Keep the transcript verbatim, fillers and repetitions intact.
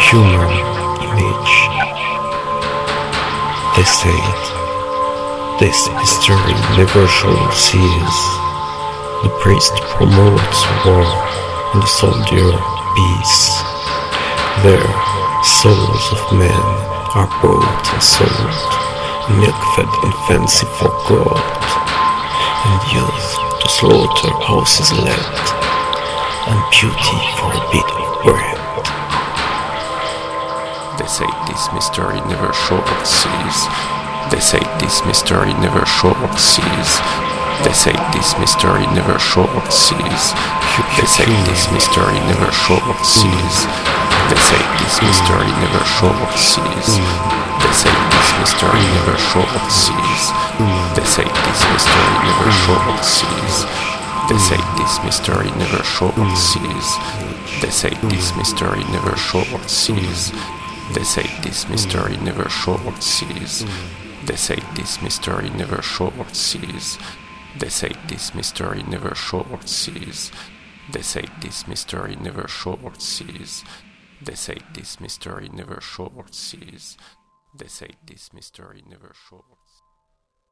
human image. They said, this mystery never shall cease. The priest promotes war and the soldier peace. There, souls of men are bought and sold, milk-fed and fancy for gold, and youth to slaughterhouses led, and beauty for a bit of bread. They say this mystery never shall cease. They say this mystery never shall cease. They say this mystery never shall cease. They say this mystery never shall cease. They say this mystery never shall cease. They say this mystery never shall cease. They say this mystery never shall cease. They say this mystery never shall cease. They say this mystery never shall cease. They say this mystery never shall cease. They say this mystery never shall cease. They say this mystery never shall cease. They say this mystery never shall cease. They say this mystery never shall cease. They say this mystery never shall